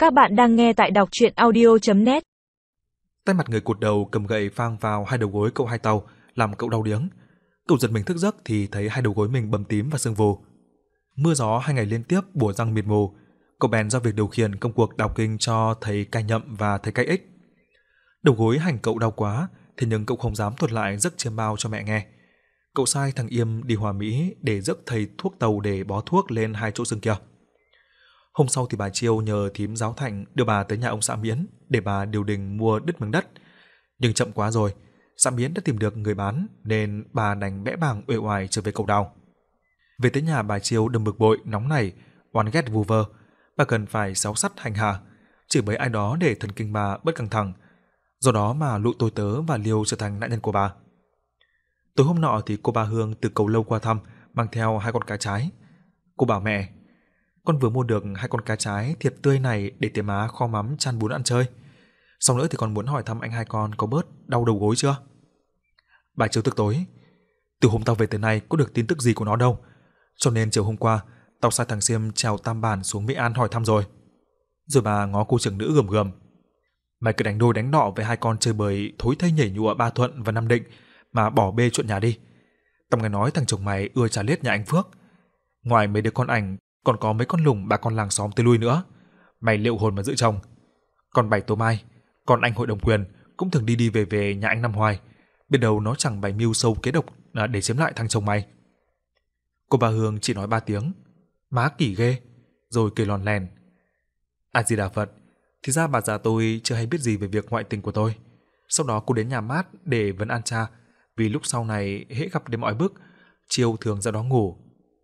Các bạn đang nghe tại đọc truyện audio.net. Tay mặt người cụt đầu cầm gậy phang vào hai đầu gối cậu Hai Tàu, làm cậu đau điếng. Cậu giật mình thức giấc thì thấy hai đầu gối mình bầm tím và sưng vù. Mưa gió 2 ngày liên tiếp bủa răng mịt mù, cậu bèn giao việc điều khiển công cuộc đọc kinh cho thầy Cai Nhậm và thầy Cai Ích. Đầu gối hành cậu đau quá, thế nhưng cậu không dám thuật lại giấc chiêm bao cho mẹ nghe. Cậu sai thằng Yêm đi Hòa Mỹ để rước thầy thuốc tàu để bó thuốc lên hai chỗ sưng kia. Hôm sau thì bà Chiêu nhờ thím giáo Thạnh đưa bà tới nhà ông xã Miễn để bà điều đình mua đứt miếng đất. Nhưng chậm quá rồi, xã Miễn đã tìm được người bán nên bà đành bẽ bàng uể oải trở về Cầu Đào. Về tới nhà bà Chiêu đâm bực bội, nóng nảy, oán ghét vu vơ. Bà cần phải xéo sắt hành hạ, chửi bới ai đó để thần kinh bà bớt căng thẳng. Do đó mà lũ tôi tớ và Liêu trở thành nạn nhân của bà. Tối hôm nọ thì cô bà Hương từ Cầu Lâu qua thăm, mang theo 2 con cá trái. Cô bảo mẹ: "Con vừa mua được 2 con cá trái thiệt tươi này để tía má kho mắm chan bún ăn chơi. Xong nữa thì con muốn hỏi thăm anh hai con có bớt đau đầu gối chưa?" Bà Chiêu tức tối: "Từ hôm tao về tới nay có được tin tức gì của nó đâu. Cho nên chiều hôm qua tao sai thằng Xiêm trèo Tam Bản xuống Mỹ An hỏi thăm rồi." Rồi bà ngó cô trưởng nữ gầm gầm: "Mày cứ đánh đôi đánh nọ với hai con chơi bời thối thây nhảy nhụa Ba Thuận và Nam Định mà bỏ bê chuyện nhà đi. Tao nghe nói thằng chồng mày ưa trà liết nhà anh Phước. Ngoài mấy đứa con ảnh còn có mấy con lùng bà con làng xóm tới lui nữa. Mày liệu hồn mà giữ chồng. Còn Bảy Tô Mai, con anh hội đồng quyền cũng thường đi đi về về nhà anh năm hoài. Biết đâu nó chẳng bày mưu sâu kế độc để chiếm lại thằng chồng mày." Cô bà Hương chỉ nói 3 tiếng: "Má kỳ ghê", rồi cười lòn lèn: "A Di Đà Phật, thì ra bà già tôi chưa hay biết gì về việc ngoại tình của tôi." Sau đó cô đến nhà mát để vấn an cha, vì lúc sau này hễ gặp đêm mỏi bức, Chiêu thường ra đó ngủ.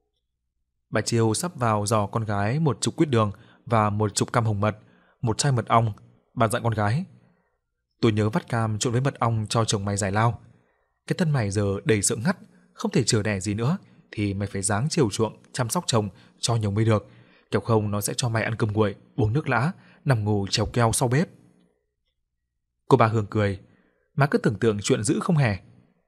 Bà Chiêu sắp vào dò con gái 10 quýt đường và 10 cam hồng mật, 1 chai mật ong. Bà dặn con gái: "Tôi nhớ vắt cam trộn với mật ong cho chồng mày giải lao. Cái thân mày giờ đầy sữa ngắt, không thể chừa đẻ gì nữa, thì mày phải ráng chiều chuộng, chăm sóc chồng cho nhiều mới được. Kẻo không nó sẽ cho mày ăn cơm nguội, uống nước lã, nằm ngủ trèo keo sau bếp." Cô bà Hương cười: "Má cứ tưởng tượng chuyện dữ không hề."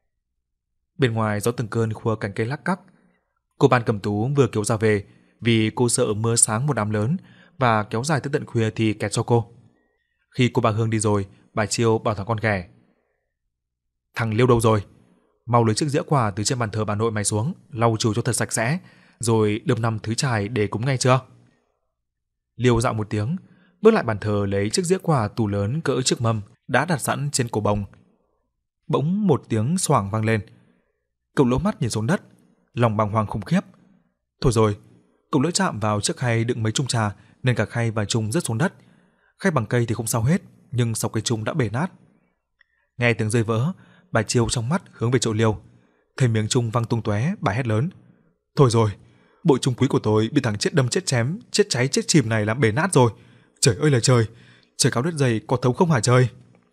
Bên ngoài gió từng cơn khua cành cây lắc cắc. Cô Ban Cẩm Tú vừa kéo ra về vì cô sợ mưa sáng một đám lớn và kéo dài tới tận khuya thì kẹt cho cô. Khi cô bà Hương đi rồi, bà Chiêu bảo thằng con ghẻ: "Thằng Liêu đâu rồi? Mau lấy chiếc dĩa quà từ trên bàn thờ bà nội mày xuống, lau chùi cho thật sạch sẽ, rồi đâm 5 thứ chài để cúng ngay chưa?" Liêu dạo một tiếng, bước lại bàn thờ lấy chiếc dĩa quà tủ lớn cỡ chiếc mâm đã đặt sẵn trên cổ bồng. Bỗng một tiếng xoảng vang lên. Cậu lỗ mắt nhìn xuống đất, lòng bàng hoàng khủng khiếp. Thôi rồi, cậu lỡ chạm vào chiếc khay đựng mấy chung trà nên cả khay và chung rớt xuống đất. Khay bằng cây thì không sao hết, nhưng sau cây chung đã bể nát. Nghe tiếng rơi vỡ, bà Chiêu trong mắt hướng về chỗ Liêu. Thấy miếng chung văng tung tóe, bà hét lớn: "Thôi rồi, bội chung quý của tôi bị thằng chết đâm chết chém, chết cháy chết chìm này làm bể nát rồi. Trời ơi là trời, trời cao đất dày có thấu không hả trời?"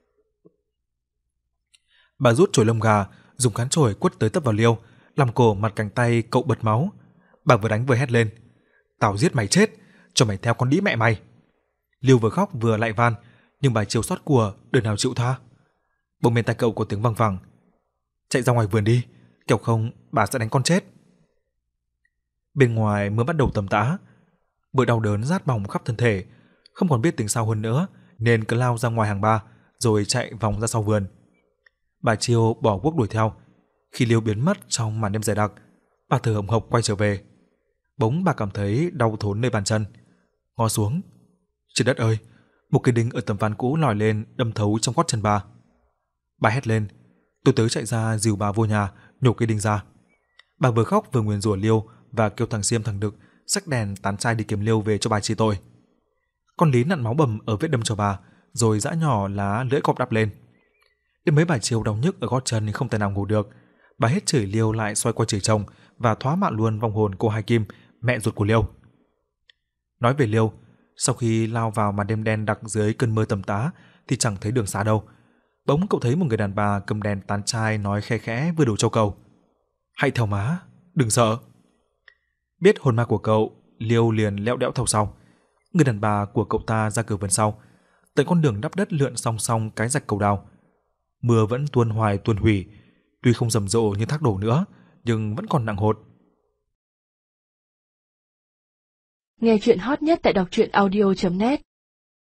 Bà rút chổi lông gà, dùng cán chổi quất tới tấp vào Liêu, làm cổ mặt cánh tay cậu bật máu. Bà vừa đánh vừa hét lên: "Tao giết mày chết, cho mày theo con đĩ mẹ mày." Liêu vừa khóc vừa lại van, nhưng bà Chiêu xót của, đời nào chịu tha. Bỗng bên tai cậu có tiếng văng vẳng: "Chạy ra ngoài vườn đi, kẻo không bà sẽ đánh con chết." Bên ngoài mưa bắt đầu tầm tã, bởi đau đớn rát bỏng khắp thân thể, không còn biết tính sao hơn nữa nên cứ lao ra ngoài hàng ba rồi chạy vòng ra sau vườn. Bà Chiêu bỏ guốc đuổi theo. Khi Liêu biến mất trong màn đêm dày đặc, bà thở hổn hộc quay trở về. Bỗng bà cảm thấy đau thốn nơi bàn chân. Ngó xuống, trời đất ơi, một cây đinh ở tấm ván cũ lòi lên đâm thấu trong gót chân bà. Bà hét lên, tôi tới chạy ra dìu bà vô nhà, nhổ cây đinh ra. Bà vừa khóc vừa nguyền rủa Liêu và kêu thằng Xiêm thằng Đực xách đèn tán chai đi kiếm Liêu về cho bà trị tội. Con Lý nặn máu bầm ở vết đâm cho bà, rồi giã nhỏ lá lưỡi cọp đắp lên. Đến mấy bà Chiêu đau nhức ở gót chân nên không thể nào ngủ được. Bà hết chửi Liêu lại xoay qua chửi chồng và thoá mạ luôn vong hồn cô Hai Kim, mẹ ruột của Liêu. Nói về Liêu, sau khi lao vào màn đêm đen đặc dưới cơn mưa tầm tã thì chẳng thấy đường xa đâu. Bỗng cậu thấy một người đàn bà cầm đèn tán chai nói khe khẽ vừa đủ châu cầu: "Hãy theo má, đừng sợ." Biết hồn ma của cậu, Liêu liền lẽo đẽo theo sau. Người đàn bà của cậu ta ra cửa vườn sau, tận con đường đắp đất lượn song song cái rạch Cầu Đào. Mưa vẫn tuôn hoài tuôn hủy, tuy không rầm rộ như thác đổ nữa, nhưng vẫn còn nặng hột. Nghe chuyện hot nhất tại đọc truyện audio.net